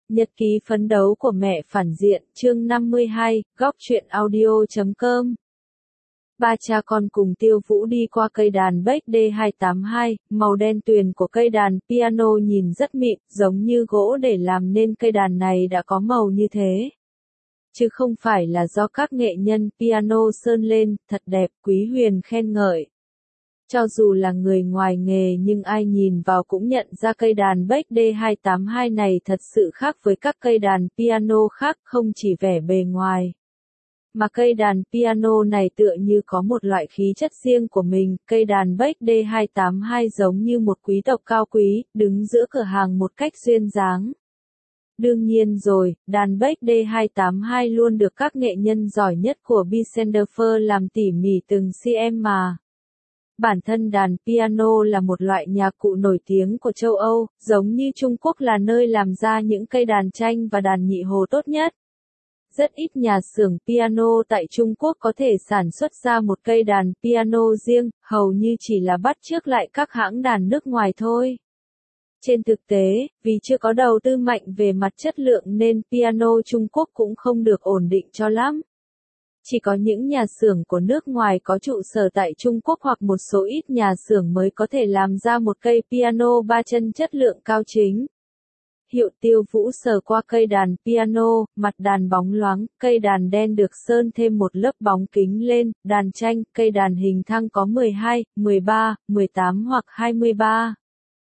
Nhật ký phấn đấu của mẹ phản diện, chương 52, góc truyện audio.com. Ba cha con cùng Tiêu Vũ đi qua cây đàn Beck D282, màu đen tuyền của cây đàn piano nhìn rất mịn, giống như gỗ để làm nên cây đàn này đã có màu như thế. Chứ không phải là do các nghệ nhân piano sơn lên, thật đẹp, Quý Huyền khen ngợi. Cho dù là người ngoài nghề nhưng ai nhìn vào cũng nhận ra cây đàn Beck D282 này thật sự khác với các cây đàn piano khác, không chỉ vẻ bề ngoài. Mà cây đàn piano này tựa như có một loại khí chất riêng của mình, cây đàn Beck D282 giống như một quý tộc cao quý, đứng giữa cửa hàng một cách duyên dáng. Đương nhiên rồi, đàn Beck D282 luôn được các nghệ nhân giỏi nhất của Bisendorfer làm tỉ mỉ từng cm mà. Bản thân đàn piano là một loại nhạc cụ nổi tiếng của châu Âu, giống như Trung Quốc là nơi làm ra những cây đàn tranh và đàn nhị hồ tốt nhất. Rất ít nhà xưởng piano tại Trung Quốc có thể sản xuất ra một cây đàn piano riêng, hầu như chỉ là bắt chước lại các hãng đàn nước ngoài thôi. Trên thực tế, vì chưa có đầu tư mạnh về mặt chất lượng nên piano Trung Quốc cũng không được ổn định cho lắm. Chỉ có những nhà xưởng của nước ngoài có trụ sở tại Trung Quốc hoặc một số ít nhà xưởng mới có thể làm ra một cây piano ba chân chất lượng cao chính. Hiệu Tiêu Vũ sờ qua cây đàn piano, mặt đàn bóng loáng, cây đàn đen được sơn thêm một lớp bóng kính lên, đàn tranh, cây đàn hình thang có 12, 13, 18 hoặc 23.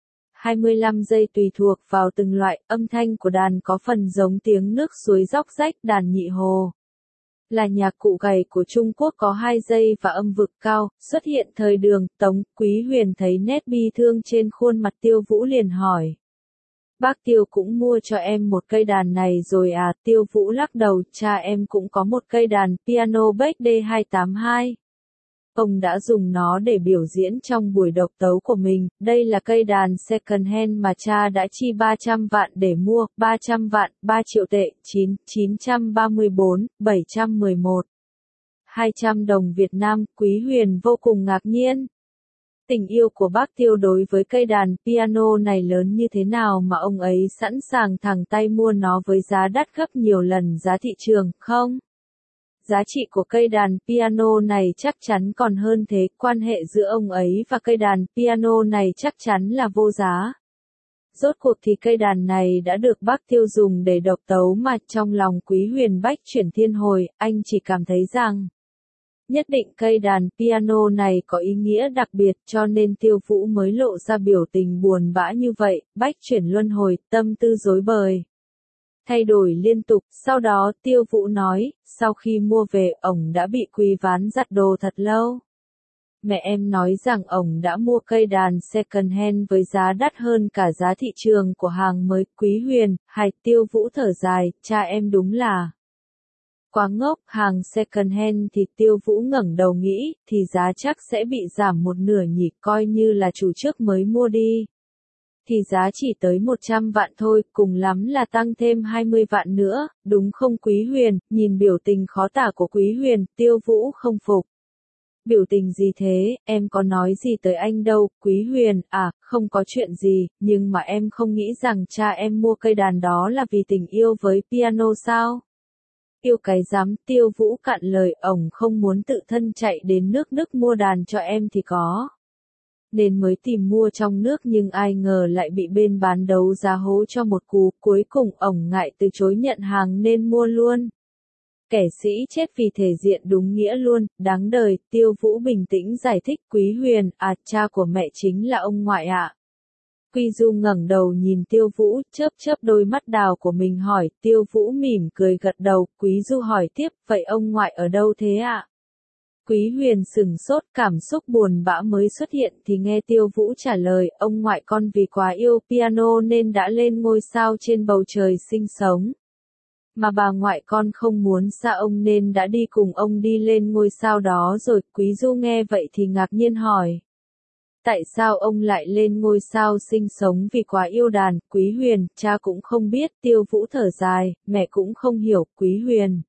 25 giây tùy thuộc vào từng loại, âm thanh của đàn có phần giống tiếng nước suối róc rách, đàn nhị hồ. Là nhạc cụ gầy của Trung Quốc có 2 giây và âm vực cao, xuất hiện thời Đường, Tống, Quý Huyền thấy nét bi thương trên khuôn mặt Tiêu Vũ liền hỏi. Bác Tiêu cũng mua cho em một cây đàn này rồi à? Tiêu Vũ lắc đầu, cha em cũng có một cây đàn piano Beck D282. Ông đã dùng nó để biểu diễn trong buổi độc tấu của mình, đây là cây đàn second hand mà cha đã chi 300 vạn để mua, 300 vạn, 3 triệu tệ, 934, 711. 200 đồng Việt Nam, Quý Huyền vô cùng ngạc nhiên. Tình yêu của bác Tiêu đối với cây đàn piano này lớn như thế nào mà ông ấy sẵn sàng thẳng tay mua nó với giá đắt gấp nhiều lần giá thị trường, không? Giá trị của cây đàn piano này chắc chắn còn hơn thế, quan hệ giữa ông ấy và cây đàn piano này chắc chắn là vô giá. Rốt cuộc thì cây đàn này đã được bác Tiêu dùng để độc tấu mà trong lòng Quý Huyền bách chuyển thiên hồi, anh chỉ cảm thấy rằng nhất định cây đàn piano này có ý nghĩa đặc biệt cho nên Tiêu Vũ mới lộ ra biểu tình buồn bã như vậy, bách chuyển luân hồi, tâm tư rối bời. Thay đổi liên tục, sau đó Tiêu Vũ nói, sau khi mua về, ổng đã bị Quý Ván giặt đồ thật lâu. Mẹ em nói rằng ổng đã mua cây đàn second hand với giá đắt hơn cả giá thị trường của hàng mới. Quý Huyền, hay Tiêu Vũ thở dài, cha em đúng là quá ngốc, hàng second hand thì Tiêu Vũ ngẩng đầu nghĩ, thì giá chắc sẽ bị giảm một nửa nhỉ, coi như là chủ trước mới mua đi. Thì giá chỉ tới 100 vạn thôi, cùng lắm là tăng thêm 20 vạn nữa, đúng không Quý Huyền? Nhìn biểu tình khó tả của Quý Huyền, Tiêu Vũ không phục. Biểu tình gì thế, em có nói gì tới anh đâu, Quý Huyền, à, không có chuyện gì, nhưng mà em không nghĩ rằng cha em mua cây đàn đó là vì tình yêu với piano sao? Yêu cái dám, Tiêu Vũ cạn lời, ổng không muốn tự thân chạy đến nước Đức mua đàn cho em thì có. Nên mới tìm mua trong nước nhưng ai ngờ lại bị bên bán đấu giá hố cho một cú, cuối cùng ổng ngại từ chối nhận hàng nên mua luôn. Kẻ sĩ chết vì thể diện đúng nghĩa luôn, đáng đời, Tiêu Vũ bình tĩnh giải thích. Quý Huyền, à, cha của mẹ chính là ông ngoại ạ. Quy Du ngẩng đầu nhìn Tiêu Vũ, chớp chớp đôi mắt đào của mình hỏi, Tiêu Vũ mỉm cười gật đầu, Quý Du hỏi tiếp, vậy ông ngoại ở đâu thế ạ? Quý Huyền sửng sốt, cảm xúc buồn bã mới xuất hiện thì nghe Tiêu Vũ trả lời, ông ngoại con vì quá yêu piano nên đã lên ngôi sao trên bầu trời sinh sống. Mà bà ngoại con không muốn xa ông nên đã đi cùng ông đi lên ngôi sao đó rồi. Quý Du nghe vậy thì ngạc nhiên hỏi. Tại sao ông lại lên ngôi sao sinh sống vì quá yêu đàn? Quý Huyền, cha cũng không biết. Tiêu Vũ thở dài, mẹ cũng không hiểu. Quý Huyền,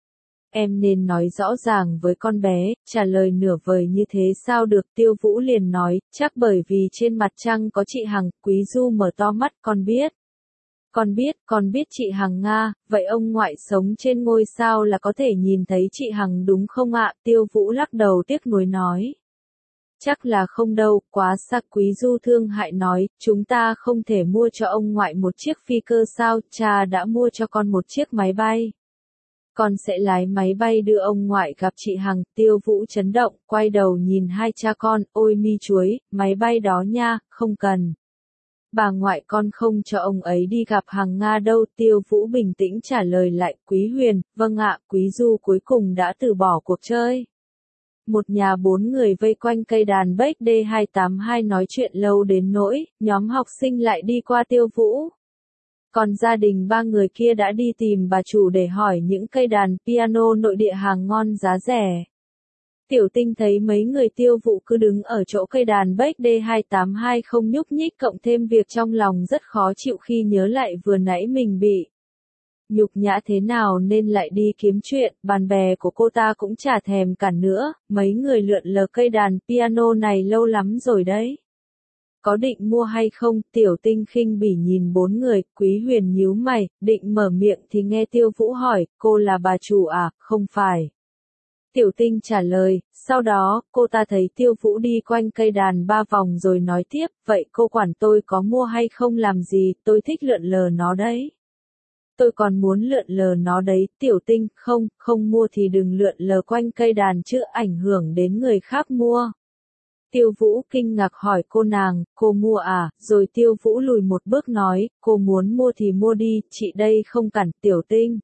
em nên nói rõ ràng với con bé, trả lời nửa vời như thế sao được? Tiêu Vũ liền nói, chắc bởi vì trên mặt trăng có chị Hằng. Quý Du mở to mắt, con biết. Con biết chị Hằng Nga, vậy ông ngoại sống trên ngôi sao là có thể nhìn thấy chị Hằng đúng không ạ? Tiêu Vũ lắc đầu tiếc nuối nói. Chắc là không đâu, quá xa. Quý Du thương hại nói, chúng ta không thể mua cho ông ngoại một chiếc phi cơ sao, cha đã mua cho con một chiếc máy bay. Con sẽ lái máy bay đưa ông ngoại gặp chị Hằng. Tiêu Vũ chấn động, quay đầu nhìn hai cha con, ôi mi chuối, máy bay đó nha, không cần. Bà ngoại con không cho ông ấy đi gặp Hằng Nga đâu. Tiêu Vũ bình tĩnh trả lời lại, Quý Huyền, vâng ạ. Quý Du cuối cùng đã từ bỏ cuộc chơi. Một nhà bốn người vây quanh cây đàn Bách D282 nói chuyện lâu đến nỗi, nhóm học sinh lại đi qua Tiêu Vũ. Còn gia đình ba người kia đã đi tìm bà chủ để hỏi những cây đàn piano nội địa hàng ngon giá rẻ. Tiểu Tinh thấy mấy người Tiêu Vũ cứ đứng ở chỗ cây đàn Bách D282 không nhúc nhích, cộng thêm việc trong lòng rất khó chịu khi nhớ lại vừa nãy mình bị nhục nhã thế nào nên lại đi kiếm chuyện. Bạn bè của cô ta cũng chả thèm cản nữa, mấy người lượn lờ cây đàn piano này lâu lắm rồi đấy. Có định mua hay không? Tiểu Tinh khinh bỉ nhìn bốn người. Quý Huyền nhíu mày, định mở miệng thì nghe Tiêu Vũ hỏi, cô là bà chủ à? Không phải. Tiểu Tinh trả lời, sau đó, cô ta thấy Tiêu Vũ đi quanh cây đàn 3 vòng rồi nói tiếp, vậy cô quản tôi có mua hay không làm gì, tôi thích lượn lờ nó đấy. Tôi còn muốn lượn lờ nó đấy. Tiểu Tinh, không mua thì đừng lượn lờ quanh cây đàn chứ, ảnh hưởng đến người khác mua. Tiêu Vũ kinh ngạc hỏi cô nàng, cô mua à? Rồi Tiêu Vũ lùi một bước nói, cô muốn mua thì mua đi, chị đây không cản. Tiểu Tinh.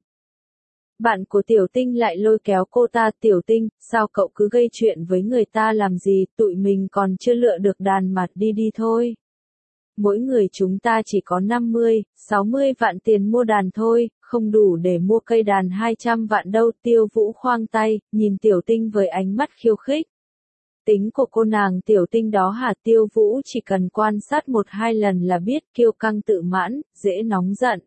Bạn của Tiểu Tinh lại lôi kéo cô ta. Tiểu Tinh, sao cậu cứ gây chuyện với người ta làm gì, tụi mình còn chưa lựa được đàn mà, đi đi thôi. Mỗi người chúng ta chỉ có 50, 60 vạn tiền mua đàn thôi, không đủ để mua cây đàn 200 vạn đâu. Tiêu Vũ khoang tay, nhìn Tiểu Tinh với ánh mắt khiêu khích. Tính của cô nàng Tiểu Tinh đó hả? Tiêu Vũ chỉ cần quan sát 1-2 lần là biết, kiêu căng tự mãn, dễ nóng giận.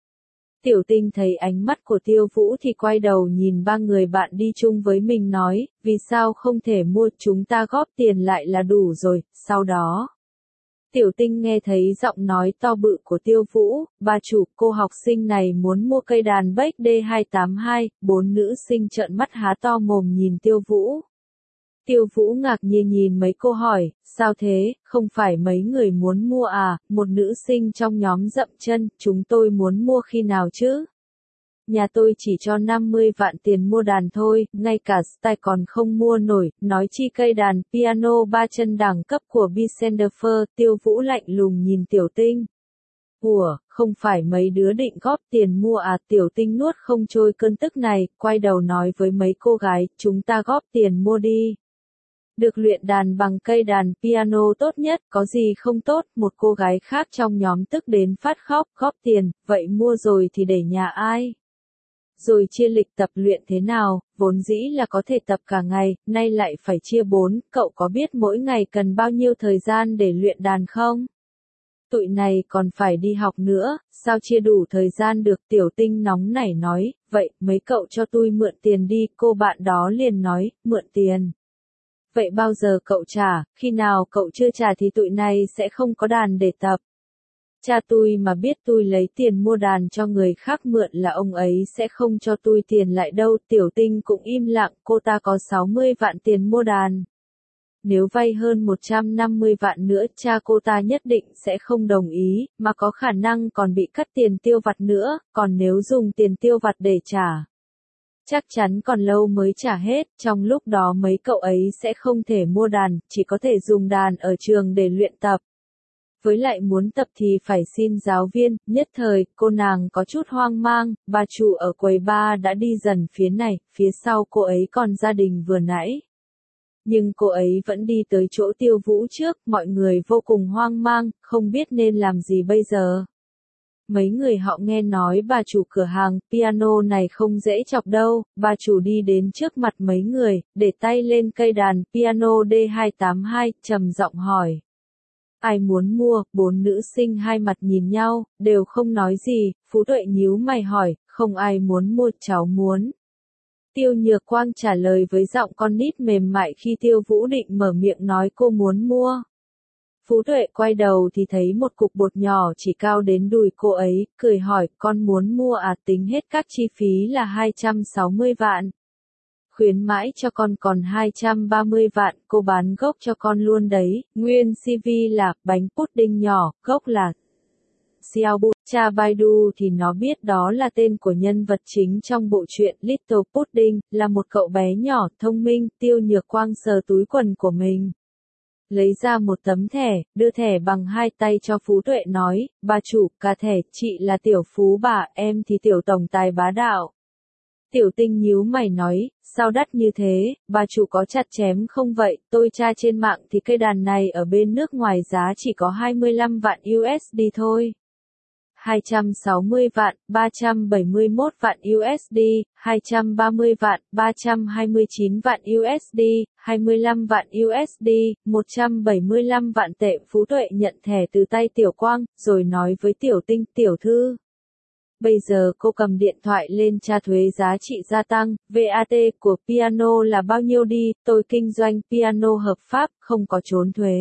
Tiểu Tinh thấy ánh mắt của Tiêu Vũ thì quay đầu nhìn ba người bạn đi chung với mình nói, vì sao không thể mua, chúng ta góp tiền lại là đủ rồi. Sau đó, Tiểu Tinh nghe thấy giọng nói to bự của Tiêu Vũ, bà chủ, cô học sinh này muốn mua cây đàn Bách D282, 4 nữ sinh trợn mắt há to mồm nhìn Tiêu Vũ. Tiêu Vũ ngạc nhiên nhìn mấy cô hỏi, sao thế, không phải mấy người muốn mua à? Một nữ sinh trong nhóm dậm chân, chúng tôi muốn mua khi nào chứ? Nhà tôi chỉ cho 50 vạn tiền mua đàn thôi, ngay cả style còn không mua nổi, nói chi cây đàn piano 3 chân đẳng cấp của Bisenderfer. Tiêu Vũ lạnh lùng nhìn Tiểu Tinh. Ủa, không phải mấy đứa định góp tiền mua à? Tiểu Tinh nuốt không trôi cơn tức này, quay đầu nói với mấy cô gái, chúng ta góp tiền mua đi. Được luyện đàn bằng cây đàn piano tốt nhất, có gì không tốt? Một cô gái khác trong nhóm tức đến phát khóc, góp tiền, vậy mua rồi thì để nhà ai? Rồi chia lịch tập luyện thế nào, vốn dĩ là có thể tập cả ngày, nay lại phải chia 4, cậu có biết mỗi ngày cần bao nhiêu thời gian để luyện đàn không? Tụi này còn phải đi học nữa, sao chia đủ thời gian được? Tiểu Tinh nóng nảy nói, vậy mấy cậu cho tôi mượn tiền đi. Cô bạn đó liền nói, mượn tiền. Vậy bao giờ cậu trả, khi nào cậu chưa trả thì tụi này sẽ không có đàn để tập. Cha tôi mà biết tôi lấy tiền mua đàn cho người khác mượn là ông ấy sẽ không cho tôi tiền lại đâu. Tiểu Tinh cũng im lặng, cô ta có 60 vạn tiền mua đàn. Nếu vay hơn 150 vạn nữa, cha cô ta nhất định sẽ không đồng ý, mà có khả năng còn bị cắt tiền tiêu vặt nữa, còn nếu dùng tiền tiêu vặt để trả, chắc chắn còn lâu mới trả hết, trong lúc đó mấy cậu ấy sẽ không thể mua đàn, chỉ có thể dùng đàn ở trường để luyện tập. Với lại muốn tập thì phải xin giáo viên. Nhất thời, cô nàng có chút hoang mang, bà chủ ở quầy bar đã đi dần phía này, phía sau cô ấy còn gia đình vừa nãy. Nhưng cô ấy vẫn đi tới chỗ Tiêu Vũ trước, mọi người vô cùng hoang mang, không biết nên làm gì bây giờ. Mấy người họ nghe nói bà chủ cửa hàng piano này không dễ chọc đâu, bà chủ đi đến trước mặt mấy người, để tay lên cây đàn piano D282, trầm giọng hỏi. Ai muốn mua? 4 nữ sinh hai mặt nhìn nhau, đều không nói gì. Phú Tuệ nhíu mày hỏi, không ai muốn mua, cháu muốn. Tiêu Nhược Quang trả lời với giọng con nít mềm mại khi Tiêu Vũ định mở miệng nói cô muốn mua. Phú Tuệ quay đầu thì thấy một cục bột nhỏ chỉ cao đến đùi cô ấy, cười hỏi, con muốn mua à, tính hết các chi phí là 260 vạn. Khuyến mãi cho con còn 230 vạn, cô bán gốc cho con luôn đấy, nguyên CV là bánh pudding nhỏ, gốc là Xiaobu. Cha Baidu thì nó biết đó là tên của nhân vật chính trong bộ truyện Little Pudding, là một cậu bé nhỏ, thông minh. Tiêu Nhược Quang sờ túi quần của mình, lấy ra một tấm thẻ, đưa thẻ bằng hai tay cho Phú Tuệ nói, bà chủ, cả thẻ, chị là tiểu phú bà, em thì tiểu tổng tài bá đạo. Tiểu Tinh nhíu mày nói, sao đắt như thế, bà chủ có chặt chém không vậy, tôi tra trên mạng thì cây đàn này ở bên nước ngoài giá chỉ có 25 vạn USD thôi. 260 vạn, 371 vạn USD, 230 vạn, 329 vạn USD, 25 vạn USD, 175 vạn tệ. Phú Tuệ nhận thẻ từ tay Tiểu Quang, rồi nói với Tiểu Tinh, tiểu thư. Bây giờ cô cầm điện thoại lên tra thuế giá trị gia tăng, VAT của piano là bao nhiêu đi, tôi kinh doanh piano hợp pháp, không có trốn thuế.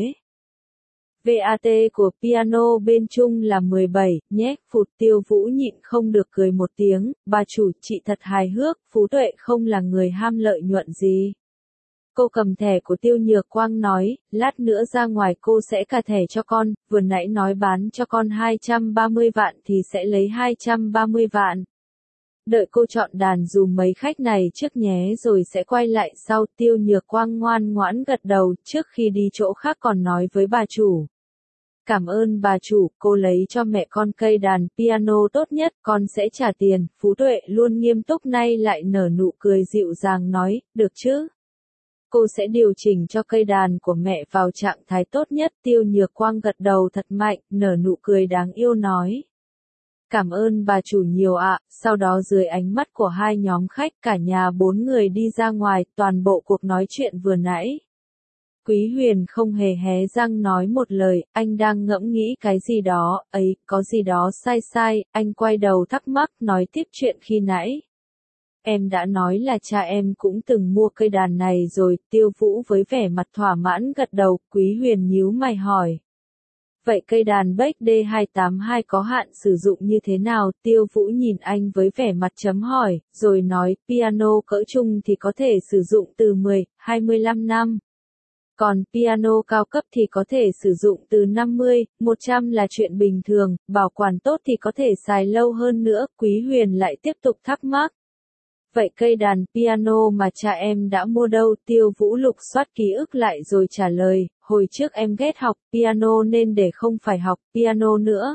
VAT của piano bên Trung là 17, nhé, phụt. Tiêu Vũ nhịn không được cười một tiếng, bà chủ, chị thật hài hước, Phú Tuệ không là người ham lợi nhuận gì. Cô cầm thẻ của Tiêu Nhược Quang nói, lát nữa ra ngoài cô sẽ cả thẻ cho con, vừa nãy nói bán cho con 230 vạn thì sẽ lấy 230 vạn. Đợi cô chọn đàn dùm mấy khách này trước nhé rồi sẽ quay lại sau. Tiêu Nhược Quang ngoan ngoãn gật đầu, trước khi đi chỗ khác còn nói với bà chủ. Cảm ơn bà chủ, cô lấy cho mẹ con cây đàn piano tốt nhất, con sẽ trả tiền. Phú Tuệ luôn nghiêm túc nay lại nở nụ cười dịu dàng nói, được chứ? Cô sẽ điều chỉnh cho cây đàn của mẹ vào trạng thái tốt nhất. Tiêu Nhược Quang gật đầu thật mạnh, nở nụ cười đáng yêu nói. Cảm ơn bà chủ nhiều ạ. Sau đó dưới ánh mắt của hai nhóm khách, cả nhà bốn người đi ra ngoài, toàn bộ cuộc nói chuyện vừa nãy. Quý Huyền không hề hé răng nói một lời, anh đang ngẫm nghĩ cái gì đó, ấy, có gì đó sai sai, anh quay đầu thắc mắc nói tiếp chuyện khi nãy. Em đã nói là cha em cũng từng mua cây đàn này rồi. Tiêu Vũ với vẻ mặt thỏa mãn gật đầu. Quý Huyền nhíu mày hỏi. Vậy cây đàn Beck D282 có hạn sử dụng như thế nào? Tiêu Vũ nhìn anh với vẻ mặt chấm hỏi, rồi nói, piano cỡ trung thì có thể sử dụng từ 10, 25 năm. Còn piano cao cấp thì có thể sử dụng từ 50, 100 là chuyện bình thường, bảo quản tốt thì có thể xài lâu hơn nữa. Quý Huyền lại tiếp tục thắc mắc. Vậy cây đàn piano mà cha em đã mua đâu? Tiêu Vũ lục soát ký ức lại rồi trả lời, hồi trước em ghét học piano nên để không phải học piano nữa.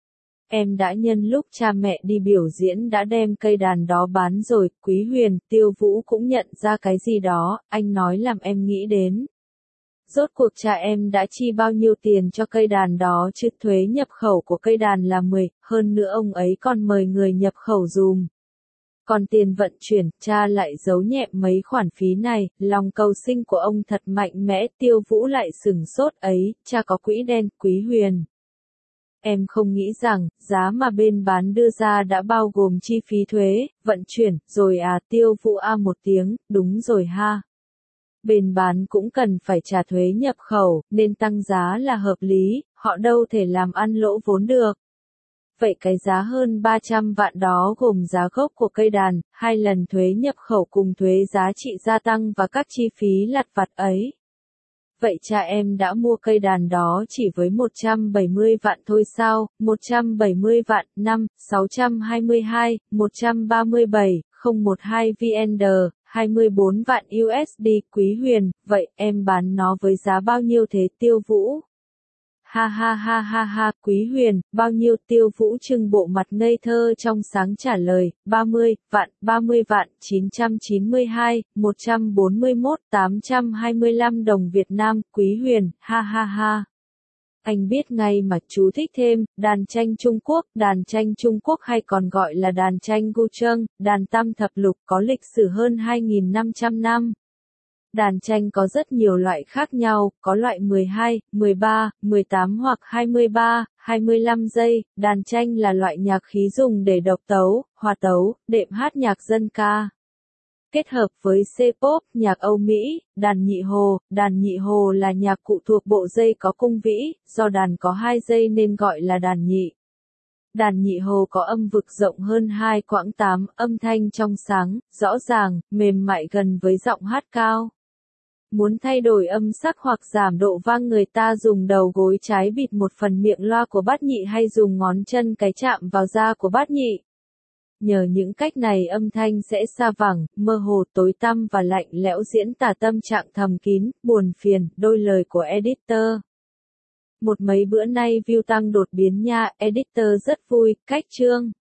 Em đã nhân lúc cha mẹ đi biểu diễn đã đem cây đàn đó bán rồi. Quý Huyền, Tiêu Vũ cũng nhận ra cái gì đó, anh nói làm em nghĩ đến. Rốt cuộc cha em đã chi bao nhiêu tiền cho cây đàn đó chứ? Thuế nhập khẩu của cây đàn là 10, hơn nữa ông ấy còn mời người nhập khẩu dùm. Còn tiền vận chuyển, cha lại giấu nhẹm mấy khoản phí này, lòng cầu sinh của ông thật mạnh mẽ. Tiêu Vũ lại sửng sốt ấy, cha có quỹ đen. Quý Huyền. Em không nghĩ rằng, giá mà bên bán đưa ra đã bao gồm chi phí thuế, vận chuyển, rồi à? Tiêu Vũ a một tiếng, đúng rồi ha. Bên bán cũng cần phải trả thuế nhập khẩu, nên tăng giá là hợp lý, họ đâu thể làm ăn lỗ vốn được. Vậy cái giá hơn 300 vạn đó gồm giá gốc của cây đàn, 2 lần thuế nhập khẩu cùng thuế giá trị gia tăng và các chi phí lặt vặt ấy. Vậy cha em đã mua cây đàn đó chỉ với 170 vạn thôi sao? 170 vạn, 5, 622, 137, 012 VND, 24 vạn USD. Quý Huyền, vậy em bán nó với giá bao nhiêu thế? Tiêu Vũ. Ha ha ha ha ha, Quý Huyền, bao nhiêu? Tiêu Vũ trưng bộ mặt ngây thơ trong sáng trả lời, 30 vạn, 992, 141, 825 đồng Việt Nam. Quý Huyền, ha ha ha. Anh biết ngay mà. Chú thích thêm, đàn tranh Trung Quốc hay còn gọi là đàn tranh Gucheng, đàn tam thập lục có lịch sử hơn 2.500 năm. Đàn tranh có rất nhiều loại khác nhau, có loại 12, 13, 18 hoặc 23, 25 giây. Đàn tranh là loại nhạc khí dùng để độc tấu, hòa tấu, đệm hát nhạc dân ca. kết hợp với C-pop, nhạc Âu Mỹ, đàn nhị hồ là nhạc cụ thuộc bộ dây có cung vĩ, do đàn có 2 dây nên gọi là đàn nhị. Đàn nhị hồ có âm vực rộng hơn 2 quãng 8, âm thanh trong sáng, rõ ràng, mềm mại gần với giọng hát cao. Muốn thay đổi âm sắc hoặc giảm độ vang, người ta dùng đầu gối trái bịt một phần miệng loa của bát nhị hay dùng ngón chân cái chạm vào da của bát nhị. Nhờ những cách này âm thanh sẽ xa vẳng, mơ hồ, tối tăm và lạnh lẽo, diễn tả tâm trạng thầm kín, buồn phiền, đôi lời của editor. Một mấy bữa nay view tăng đột biến nha, editor rất vui, cách chương.